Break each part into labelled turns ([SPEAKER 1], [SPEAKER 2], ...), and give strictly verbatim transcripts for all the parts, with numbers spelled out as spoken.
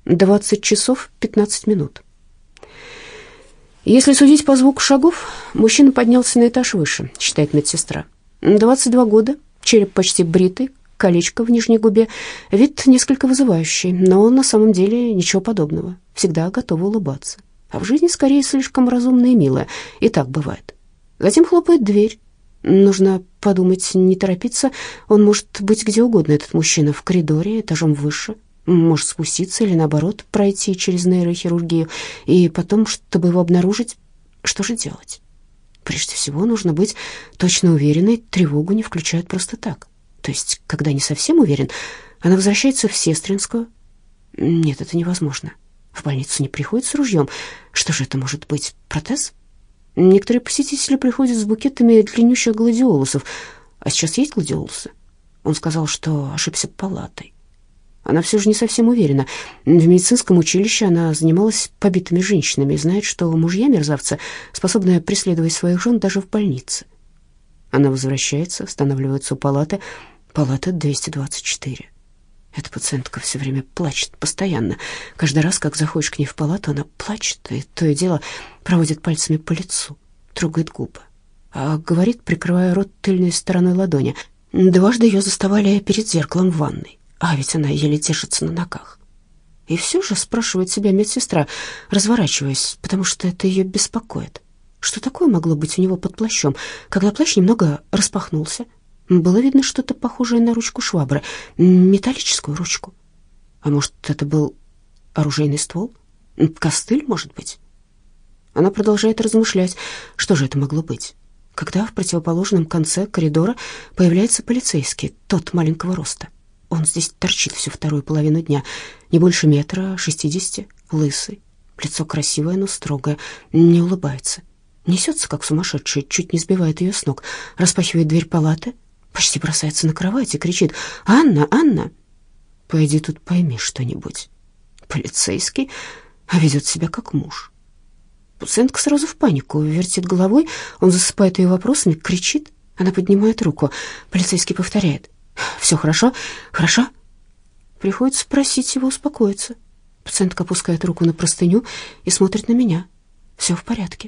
[SPEAKER 1] двадцать часов пятнадцать минут. Если судить по звуку шагов, мужчина поднялся на этаж выше, считает медсестра. двадцать два года, череп почти бритый, колечко в нижней губе, вид несколько вызывающий, но на самом деле ничего подобного, всегда готова улыбаться. А в жизни скорее слишком разумная и милая, и так бывает. Затем хлопает дверь. Нужно подумать, не торопиться, он может быть где угодно, этот мужчина, в коридоре, этажом выше. Может спуститься или, наоборот, пройти через нейрохирургию, и потом, чтобы его обнаружить, что же делать? Прежде всего, нужно быть точно уверенной, тревогу не включают просто так. То есть, когда не совсем уверен, она возвращается в Сестринскую. Нет, это невозможно. В больницу не приходит с ружьем. Что же это может быть? Протез? Некоторые посетители приходят с букетами длиннющих гладиолусов. А сейчас есть гладиолусы? Он сказал, что ошибся палатой. Она все же не совсем уверена. В медицинском училище она занималась побитыми женщинами и знает, что мужья мерзавца способны преследовать своих жен даже в больнице. Она возвращается, останавливается у палаты. Палата двести двадцать четыре. Эта пациентка все время плачет, постоянно. Каждый раз, как заходишь к ней в палату, она плачет, и то и дело проводит пальцами по лицу, трогает губы. А говорит, прикрывая рот тыльной стороной ладони. Дважды ее заставали перед зеркалом в ванной, а ведь она еле держится на ногах. И все же спрашивает себя медсестра, разворачиваясь, потому что это ее беспокоит. Что такое могло быть у него под плащом, когда плащ немного распахнулся? Было видно что-то похожее на ручку швабры, металлическую ручку. А может, это был оружейный ствол? Костыль, может быть? Она продолжает размышлять, что же это могло быть, когда в противоположном конце коридора появляется полицейский, тот маленького роста. Он здесь торчит всю вторую половину дня, не больше метра шестидесяти, лысый, лицо красивое, но строгое, не улыбается. Несется, как сумасшедший, чуть не сбивает ее с ног, распахивает дверь палаты, почти бросается на кровать и кричит: «Анна, Анна, пойди тут пойми что-нибудь». Полицейский, а ведет себя как муж. Пациентка сразу в панику, вертит головой, он засыпает ее вопросами, кричит. Она поднимает руку, полицейский повторяет: «Все хорошо? Хорошо?» Приходится просить его успокоиться. Пациентка опускает руку на простыню и смотрит на меня. «Все в порядке».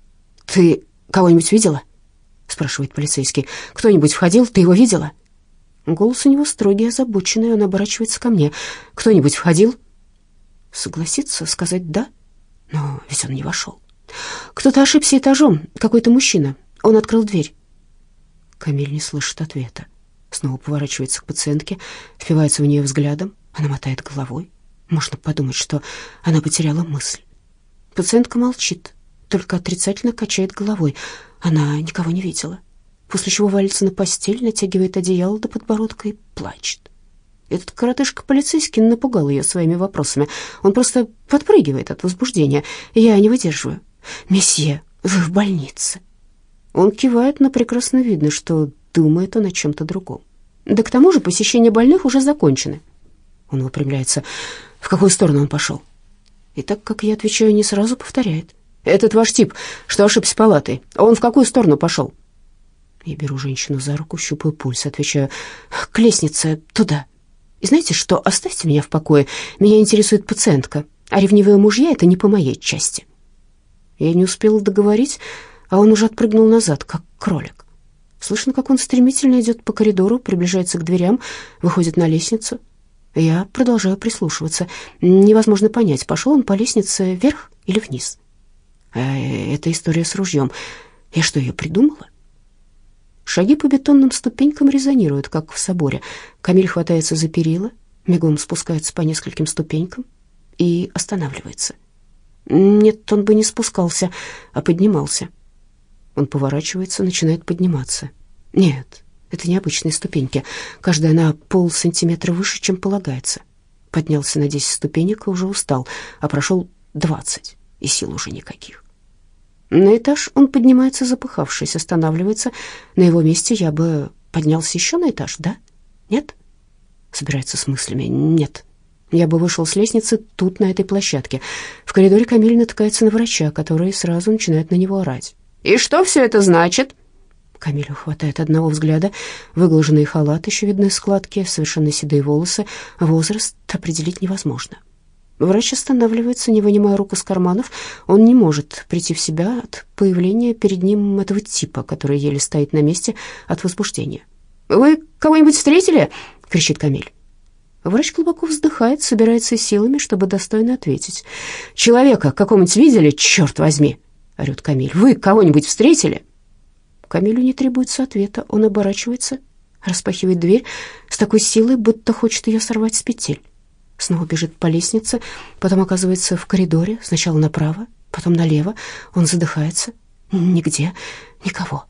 [SPEAKER 1] «Ты кого-нибудь видела?» — спрашивает полицейский. «Кто-нибудь входил? Ты его видела?» Голос у него строгий, озабоченный, он оборачивается ко мне. «Кто-нибудь входил?» Согласится сказать «да», но ведь он не вошел. «Кто-то ошибся этажом, какой-то мужчина. Он открыл дверь». Камиль не слышит ответа. Снова поворачивается к пациентке, впивается в нее взглядом. Она мотает головой. Можно подумать, что она потеряла мысль. Пациентка молчит, только отрицательно качает головой. Она никого не видела. После чего валится на постель, натягивает одеяло до подбородка и плачет. Этот коротышка-полицейский напугал ее своими вопросами. Он просто подпрыгивает от возбуждения. Я не выдерживаю. «Месье, вы в больнице». Он кивает, но прекрасно видно, что думает он о чем-то другом. Да к тому же посещения больных уже закончены. Он выпрямляется. В какую сторону он пошел? И так как я отвечаю не сразу, повторяет: «Этот ваш тип, что ошибся палатой, он в какую сторону пошел?» Я беру женщину за руку, щупаю пульс, отвечаю: «К лестнице, туда. И знаете что, оставьте меня в покое, меня интересует пациентка, а ревнивые мужья — это не по моей части». Я не успела договорить, а он уже отпрыгнул назад, как кролик. Слышно, как он стремительно идет по коридору, приближается к дверям, выходит на лестницу. Я продолжаю прислушиваться. Невозможно понять, пошел он по лестнице вверх или вниз. А эта история с ружьем, я что, ее придумала? Шаги по бетонным ступенькам резонируют, как в соборе. Камиль хватается за перила, мигом спускается по нескольким ступенькам и останавливается. Нет, он бы не спускался, а поднимался. Он поворачивается, начинает подниматься. Нет, это необычные ступеньки. Каждая на полсантиметра выше, чем полагается. Поднялся на десять ступенек и уже устал, а прошел двадцать, и сил уже никаких. На этаж он поднимается, запыхавшись, останавливается. На его месте я бы поднялся еще на этаж, да? Нет? Собирается с мыслями. Нет. Я бы вышел с лестницы тут, на этой площадке. В коридоре Камиль натыкается на врача, который сразу начинает на него орать. «И что все это значит?» Камилю хватает одного взгляда. Выглаженный халат, еще видны складки, совершенно седые волосы. Возраст определить невозможно. Врач останавливается, не вынимая рук из карманов. Он не может прийти в себя от появления перед ним этого типа, который еле стоит на месте от возбуждения. «Вы кого-нибудь встретили?» — кричит Камиль. Врач глубоко вздыхает, собирается силами, чтобы достойно ответить. «Человека какого-нибудь видели, черт возьми?» — орет Камиль. «Вы кого-нибудь встретили?» Камилю не требуется ответа. Он оборачивается, распахивает дверь с такой силой, будто хочет ее сорвать с петель. Снова бежит по лестнице, потом оказывается в коридоре, сначала направо, потом налево. Он задыхается. Нигде, никого.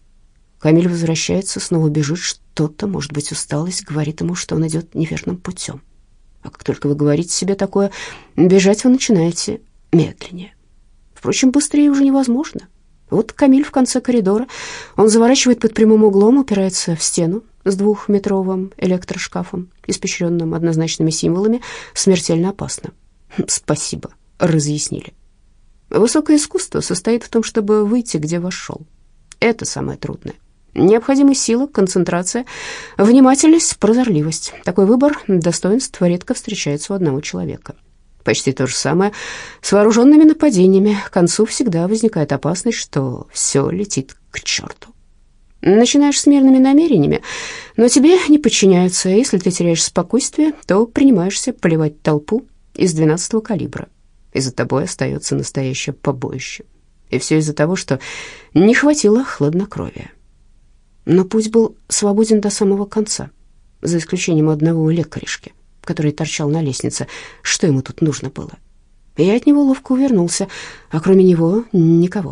[SPEAKER 1] Камиль возвращается, снова бежит. Что-то, может быть, усталость, говорит ему, что он идет неверным путем. А как только вы говорите себе такое, бежать вы начинаете медленнее. Впрочем, быстрее уже невозможно. Вот Камиль в конце коридора. Он заворачивает под прямым углом, упирается в стену с двухметровым электрошкафом, испещренным однозначными символами. Смертельно опасно. Спасибо, разъяснили. Высокое искусство состоит в том, чтобы выйти, где вошел. Это самое трудное. Необходима сила, концентрация, внимательность, прозорливость. Такой выбор достоинств редко встречается у одного человека. Почти то же самое с вооруженными нападениями. К концу всегда возникает опасность, что все летит к черту. Начинаешь с мирными намерениями, но тебе не подчиняются. Если ты теряешь спокойствие, то принимаешься поливать толпу из двенадцатого калибра, и за тобой остается настоящее побоище. И все из-за того, что не хватило хладнокровия. Но путь был свободен до самого конца, за исключением одного лекаришки, который торчал на лестнице. Что ему тут нужно было? Я от него ловко увернулся, а кроме него никого.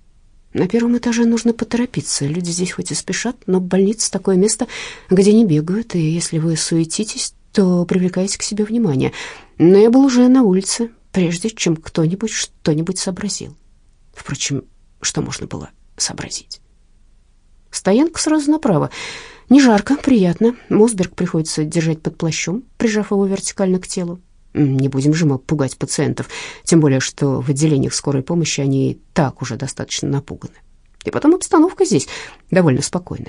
[SPEAKER 1] На первом этаже нужно поторопиться. Люди здесь хоть и спешат, но больница — такое место, где не бегают, и если вы суетитесь, то привлекаете к себе внимание. Но я был уже на улице, прежде чем кто-нибудь что-нибудь сообразил. Впрочем, что можно было сообразить? Стоянка сразу направо. Не жарко, приятно. Мосберг приходится держать под плащом, прижав его вертикально к телу. Не будем же мы пугать пациентов, тем более, что в отделениях скорой помощи они и так уже достаточно напуганы. И потом обстановка здесь довольно спокойная.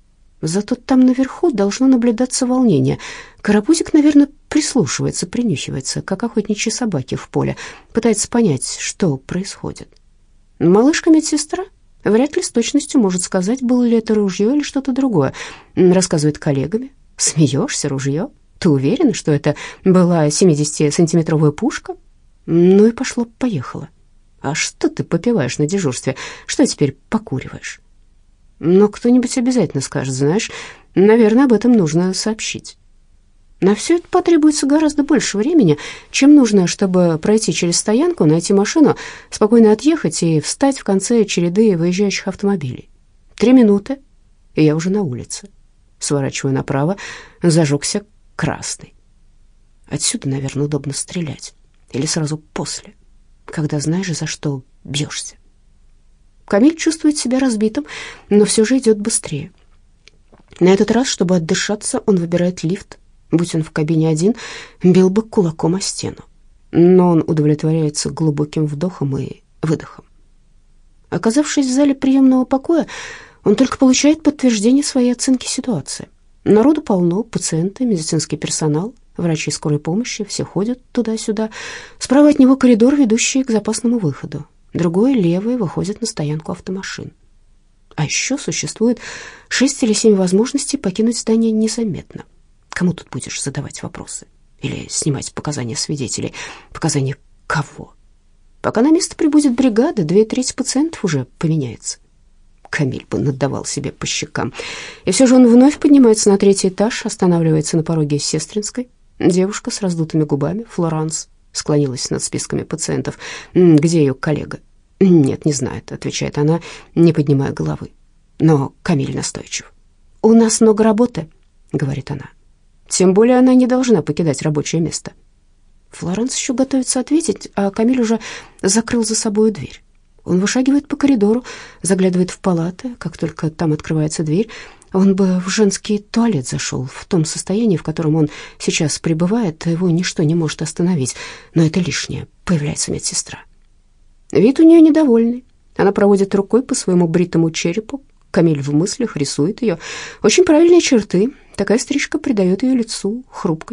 [SPEAKER 1] Зато там наверху должно наблюдаться волнение. Карапузик, наверное, прислушивается, принюхивается, как охотничьи собаки в поле, пытается понять, что происходит. Малышка-медсестра вряд ли с точностью может сказать, было ли это ружье или что-то другое. Рассказывает коллегами. Смеешься, ружье? Ты уверена, что это была семидесятисантиметровая пушка? Ну и пошло-поехало. А что ты попиваешь на дежурстве? Что теперь покуриваешь? Но кто-нибудь обязательно скажет, знаешь, наверное, об этом нужно сообщить. На все это потребуется гораздо больше времени, чем нужно, чтобы пройти через стоянку, найти машину, спокойно отъехать и встать в конце череды выезжающих автомобилей. Три минуты, и я уже на улице. Сворачиваю направо, зажегся красный. Отсюда, наверное, удобно стрелять. Или сразу после, когда знаешь, за что бьешься. Камиль чувствует себя разбитым, но все же идет быстрее. На этот раз, чтобы отдышаться, он выбирает лифт. Будь он в кабине один, бил бы кулаком о стену. Но он удовлетворяется глубоким вдохом и выдохом. Оказавшись в зале приемного покоя, он только получает подтверждение своей оценки ситуации. Народу полно, пациенты, медицинский персонал, врачи скорой помощи, все ходят туда-сюда. Справа от него коридор, ведущий к запасному выходу. Другой, левый, выходит на стоянку автомашин. А еще существует шесть или семь возможностей покинуть здание незаметно. Кому тут будешь задавать вопросы? Или снимать показания свидетелей? Показания кого? Пока на место прибудет бригада, две трети пациентов уже поменяется. Камиль бы надавал себе по щекам. И все же он вновь поднимается на третий этаж, останавливается на пороге Сестринской. Девушка с раздутыми губами, Флоранс, склонилась над списками пациентов. «Где ее коллега?» «Нет, не знает», — отвечает она, не поднимая головы. Но Камиль настойчив. «У нас много работы», — говорит она. Тем более она не должна покидать рабочее место. Флоранс еще готовится ответить, а Камиль уже закрыл за собой дверь. Он вышагивает по коридору, заглядывает в палаты. Как только там открывается дверь, он бы в женский туалет зашел. В том состоянии, в котором он сейчас пребывает, его ничто не может остановить. Но это лишнее. Появляется медсестра. Вид у нее недовольный. Она проводит рукой по своему бритому черепу. Камиль в мыслях рисует ее. Очень правильные черты. Такая стрижка придает ее лицу хрупкость.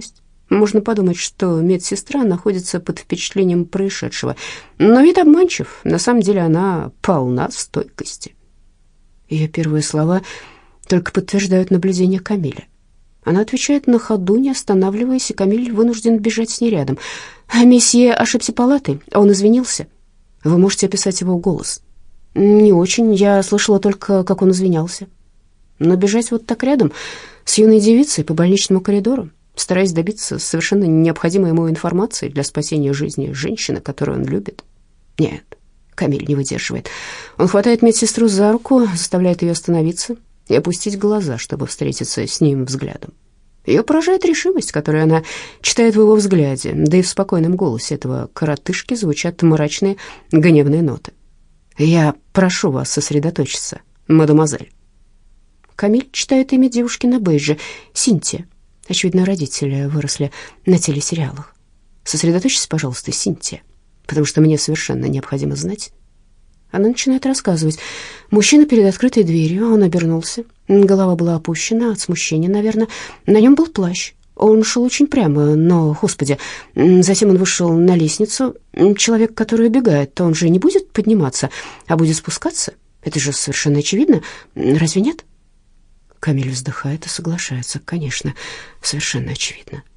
[SPEAKER 1] Можно подумать, что медсестра находится под впечатлением происшедшего. Но вид обманчив. На самом деле она полна стойкости. Ее первые слова только подтверждают наблюдение Камиля. Она отвечает на ходу, не останавливаясь, и Камиль вынужден бежать с ней рядом. «Месье ошибся палатой, он извинился». «Вы можете описать его голос?» «Не очень, я слышала только, как он извинялся». Но бежать вот так рядом с юной девицей по больничному коридору, стараясь добиться совершенно необходимой ему информации для спасения жизни женщины, которую он любит? Нет, Камиль не выдерживает. Он хватает медсестру за руку, заставляет ее остановиться и опустить глаза, чтобы встретиться с ним взглядом. Ее поражает решимость, которую она читает в его взгляде, да и в спокойном голосе этого коротышки звучат мрачные гневные ноты. «Я прошу вас сосредоточиться, мадемуазель». Камиль читает имя девушки на бейдже — Синтия. Очевидно, родители выросли на телесериалах. «Сосредоточьтесь, пожалуйста, Синтия, потому что мне совершенно необходимо знать». Она начинает рассказывать. Мужчина перед открытой дверью, он обернулся. Голова была опущена от смущения, наверное. На нем был плащ. Он шел очень прямо, но, господи, затем он вышел на лестницу. Человек, который убегает, он же не будет подниматься, а будет спускаться? Это же совершенно очевидно, разве нет? Камиль вздыхает и соглашается. Конечно, совершенно очевидно.